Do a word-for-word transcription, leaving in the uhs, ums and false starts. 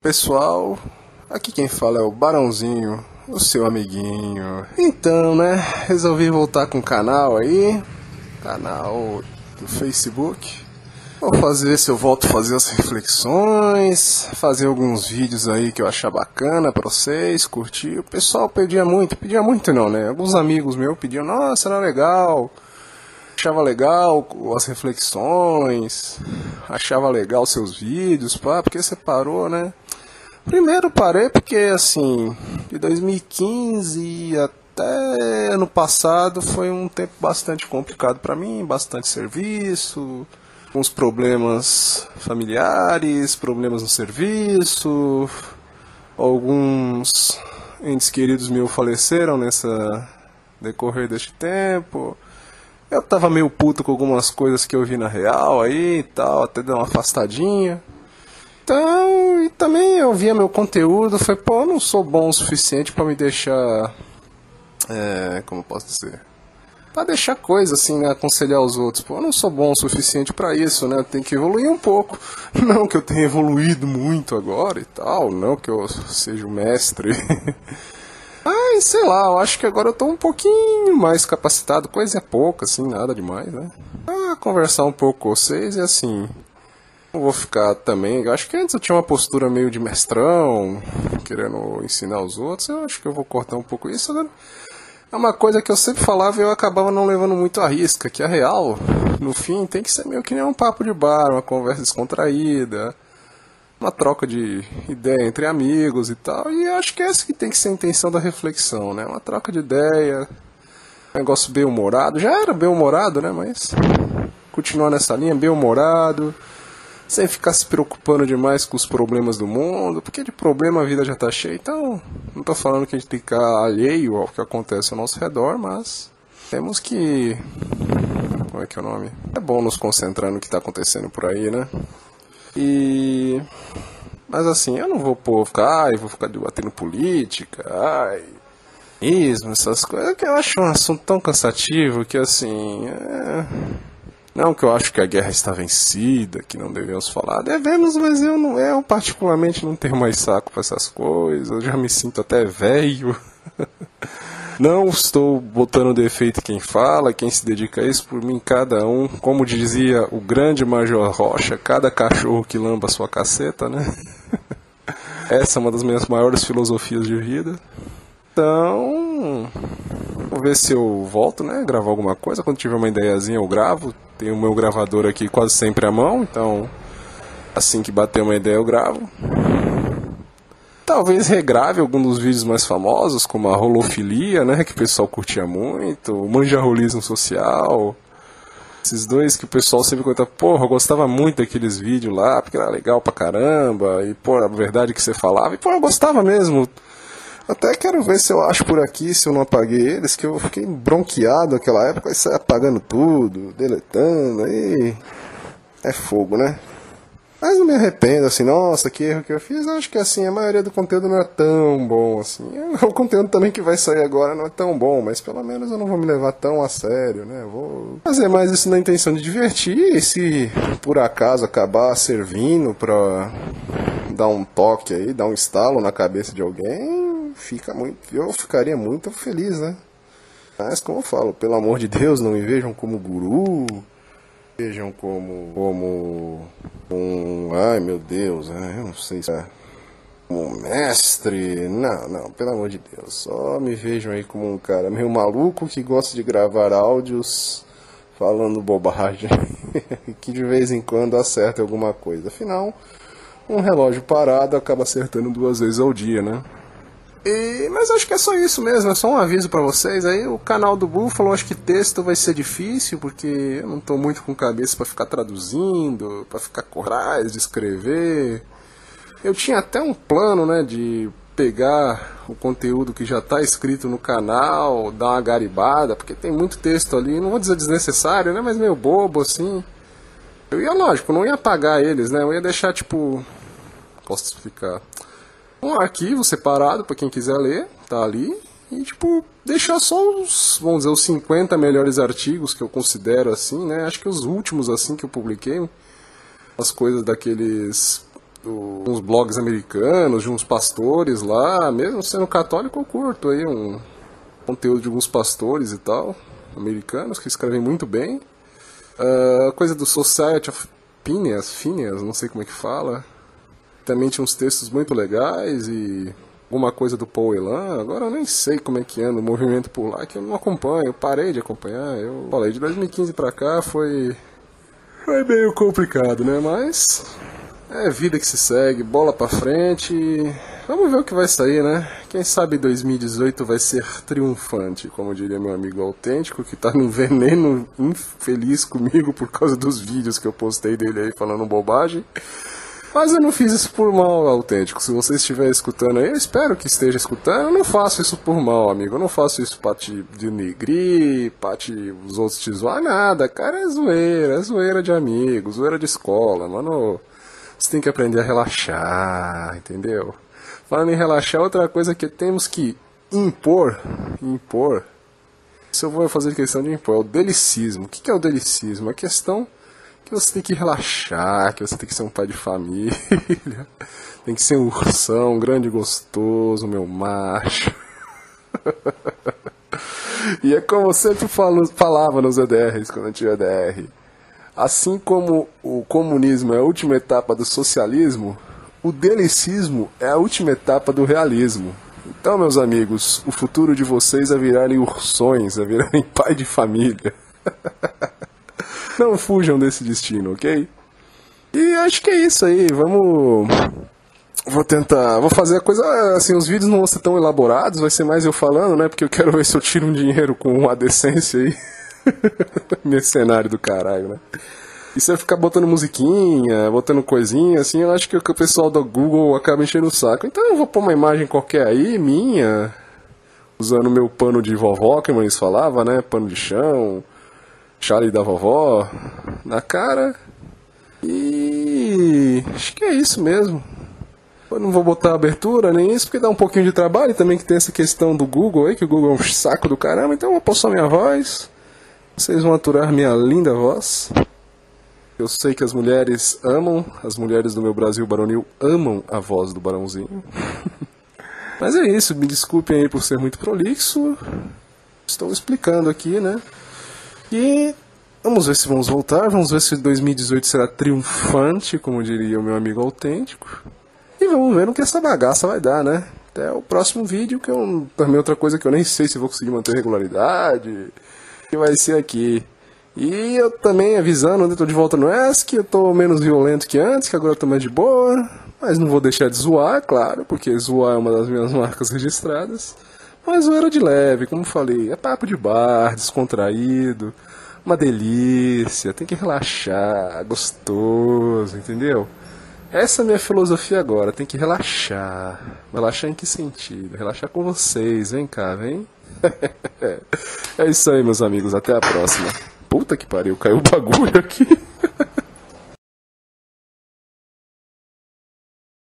Pessoal, aqui quem fala é o Barãozinho, o seu amiguinho. Então, né, resolvi voltar com o canal aí, canal do Facebook. Vou fazer se eu volto a fazer as reflexões, fazer alguns vídeos aí que eu achar bacana pra vocês, curtir. O pessoal pedia muito, pedia muito não, né? Alguns amigos meus pediam, nossa, era legal. Achava legal as reflexões, achava legal seus vídeos, pá, porque você parou, né? Primeiro parei porque, assim, de dois mil e quinze até ano passado foi um tempo bastante complicado pra mim, bastante serviço, uns problemas familiares, problemas no serviço, alguns entes queridos meus faleceram nessa decorrer deste tempo. Eu tava meio puto com algumas coisas que eu vi na real aí e tal, até dei uma afastadinha. Então, e também eu via meu conteúdo, foi, pô, eu não sou bom o suficiente pra me deixar, é, como eu posso dizer, pra deixar coisa assim, né, aconselhar os outros, pô, eu não sou bom o suficiente pra isso, né, eu tenho que evoluir um pouco, não que eu tenha evoluído muito agora e tal, não que eu seja o mestre, mas sei lá, eu acho que agora eu tô um pouquinho mais capacitado, coisa é pouca, assim, nada demais, né, pra conversar um pouco com vocês e assim... Não vou ficar também, eu acho que antes eu tinha uma postura meio de mestrão, querendo ensinar os outros, eu acho que eu vou cortar um pouco isso, né? É uma coisa que eu sempre falava e eu acabava não levando muito à risca, que a real, no fim, tem que ser meio que nem um papo de bar, uma conversa descontraída, uma troca de ideia entre amigos e tal, e eu acho que essa que tem que ser a intenção da reflexão, né? Uma troca de ideia, um negócio bem-humorado, já era bem-humorado, né? Mas continuar nessa linha, bem-humorado, sem ficar se preocupando demais com os problemas do mundo, porque de problema a vida já tá cheia, então não tô falando que a gente tem que ficar alheio ao que acontece ao nosso redor, mas temos que... como é que é o nome? É bom nos concentrar no que tá acontecendo por aí, né? E... mas assim, eu não vou pô, ficar, ai, vou ficar debatendo política, ai... ismo, essas coisas, que eu acho um assunto tão cansativo que assim... é... não que eu acho que a guerra está vencida, que não devemos falar, devemos, mas eu, não, eu particularmente não tenho mais saco para essas coisas, eu já me sinto até velho. Não estou botando defeito quem fala, quem se dedica a isso, por mim cada um, como dizia o grande Major Rocha, cada cachorro que lamba sua caceta, né? Essa é uma das minhas maiores filosofias de vida. Então... vou ver se eu volto, né, gravar alguma coisa, quando tiver uma ideiazinha eu gravo, tenho o meu gravador aqui quase sempre à mão, então assim que bater uma ideia eu gravo. Talvez regrave algum dos vídeos mais famosos, como a rolofilia, né, que o pessoal curtia muito, o manjarrolismo social, esses dois que o pessoal sempre conta, porra, eu gostava muito daqueles vídeos lá, porque era legal pra caramba, e pô, a verdade que você falava, e pô, eu gostava mesmo. Até quero ver se eu acho por aqui, se eu não apaguei eles, que eu fiquei bronqueado naquela época, e saí apagando tudo, deletando, aí é fogo, né? Mas não me arrependo, assim, nossa, que erro que eu fiz, acho que assim, a maioria do conteúdo não é tão bom, assim. O conteúdo também que vai sair agora não é tão bom, mas pelo menos eu não vou me levar tão a sério, né? Eu vou fazer mais isso na intenção de divertir, e se por acaso acabar servindo pra dar um toque aí, dar um estalo na cabeça de alguém, fica muito, eu ficaria muito feliz, né? Mas como eu falo, pelo amor de Deus, não me vejam como guru, vejam como como um, ai meu Deus, eu não sei se é como mestre, não, não, pelo amor de Deus, só me vejam aí como um cara meio maluco que gosta de gravar áudios falando bobagem, que de vez em quando acerta alguma coisa, afinal, um relógio parado acaba acertando duas vezes ao dia, né? E, mas acho que é só isso mesmo, é só um aviso pra vocês aí, o canal do Búfalo, acho que texto vai ser difícil, porque eu não tô muito com cabeça pra ficar traduzindo, pra ficar coragem de escrever. Eu tinha até um plano, né, de pegar o conteúdo que já tá escrito no canal, dar uma garibada, porque tem muito texto ali, não vou dizer desnecessário, né, mas meio bobo, assim. Eu ia, lógico, não ia apagar eles, né, eu ia deixar, tipo, posso explicar... um arquivo separado para quem quiser ler, tá ali, e tipo, deixar só os, vamos dizer, os cinquenta melhores artigos que eu considero assim, né, acho que os últimos assim que eu publiquei, as coisas daqueles do, uns blogs americanos, de uns pastores lá, mesmo sendo católico eu curto aí um conteúdo de alguns pastores e tal, americanos, que escrevem muito bem. Uh, coisa do Society of Phineas, Phineas, não sei como é que fala. Também tinha uns textos muito legais e alguma coisa do Paul Elan. Agora eu nem sei como é que anda o movimento por lá, que eu não acompanho, eu parei de acompanhar. Eu falei, de dois mil e quinze pra cá foi, foi meio complicado, né? Mas é vida que se segue, bola pra frente. Vamos ver o que vai sair, né? Quem sabe dois mil e dezoito vai ser triunfante, como diria meu amigo autêntico, que tá num veneno infeliz comigo por causa dos vídeos que eu postei dele aí falando bobagem. Mas eu não fiz isso por mal, autêntico. Se você estiver escutando aí, eu espero que esteja escutando. Eu não faço isso por mal, amigo. Eu não faço isso pra te denegrir, pra te, os outros te zoar, nada. Cara, é zoeira, é zoeira de amigos, zoeira de escola, mano. Você tem que aprender a relaxar, entendeu? Falando em relaxar, outra coisa que temos que impor, impor, isso eu vou fazer questão de impor, é o delicismo. O que é o delicismo? A questão que você tem que relaxar, que você tem que ser um pai de família, tem que ser um ursão, um grande gostoso, meu macho. E é como eu sempre falo, falava nos E D Rs, quando eu tinha E D R. Assim como o comunismo é a última etapa do socialismo, o delicismo é a última etapa do realismo. Então, meus amigos, o futuro de vocês é virarem ursões, é virarem pai de família. Não fujam desse destino, ok? E acho que é isso aí, vamos... Vou tentar... Vou fazer a coisa... Assim, os vídeos não vão ser tão elaborados, vai ser mais eu falando, né? Porque eu quero ver se eu tiro um dinheiro com a decência aí. Mercenário do caralho, né? E se eu ficar botando musiquinha, botando coisinha, assim, eu acho que o pessoal do Google acaba enchendo o saco. Então eu vou pôr uma imagem qualquer aí, minha, usando meu pano de vovó, que eles falavam, né? Pano de chão, chale da vovó, na cara. E acho que é isso mesmo. Eu não vou botar abertura nem isso, porque dá um pouquinho de trabalho. E também que tem essa questão do Google aí, que o Google é um saco do caramba. Então eu vou pôr só minha voz. Vocês vão aturar minha linda voz. Eu sei que as mulheres amam, as mulheres do meu Brasil baronil amam a voz do Barãozinho. Mas é isso, me desculpem aí por ser muito prolixo. Estou explicando aqui, né? E vamos ver se vamos voltar, vamos ver se dois mil e dezoito será triunfante, como diria o meu amigo autêntico. E vamos ver no que essa bagaça vai dar, né? Até o próximo vídeo, que é um, também outra coisa que eu nem sei se vou conseguir manter regularidade. Que vai ser aqui. E eu também avisando, eu tô de volta no E S C, eu tô menos violento que antes, que agora eu tô mais de boa. Mas não vou deixar de zoar, claro, porque zoar é uma das minhas marcas registradas. Mas zoeira de leve, como falei, é papo de bar, descontraído, uma delícia, tem que relaxar, gostoso, entendeu? Essa é a minha filosofia agora, tem que relaxar. Relaxar em que sentido? Relaxar com vocês, vem cá, vem. É isso aí, meus amigos, até a próxima. Puta que pariu, caiu o bagulho aqui.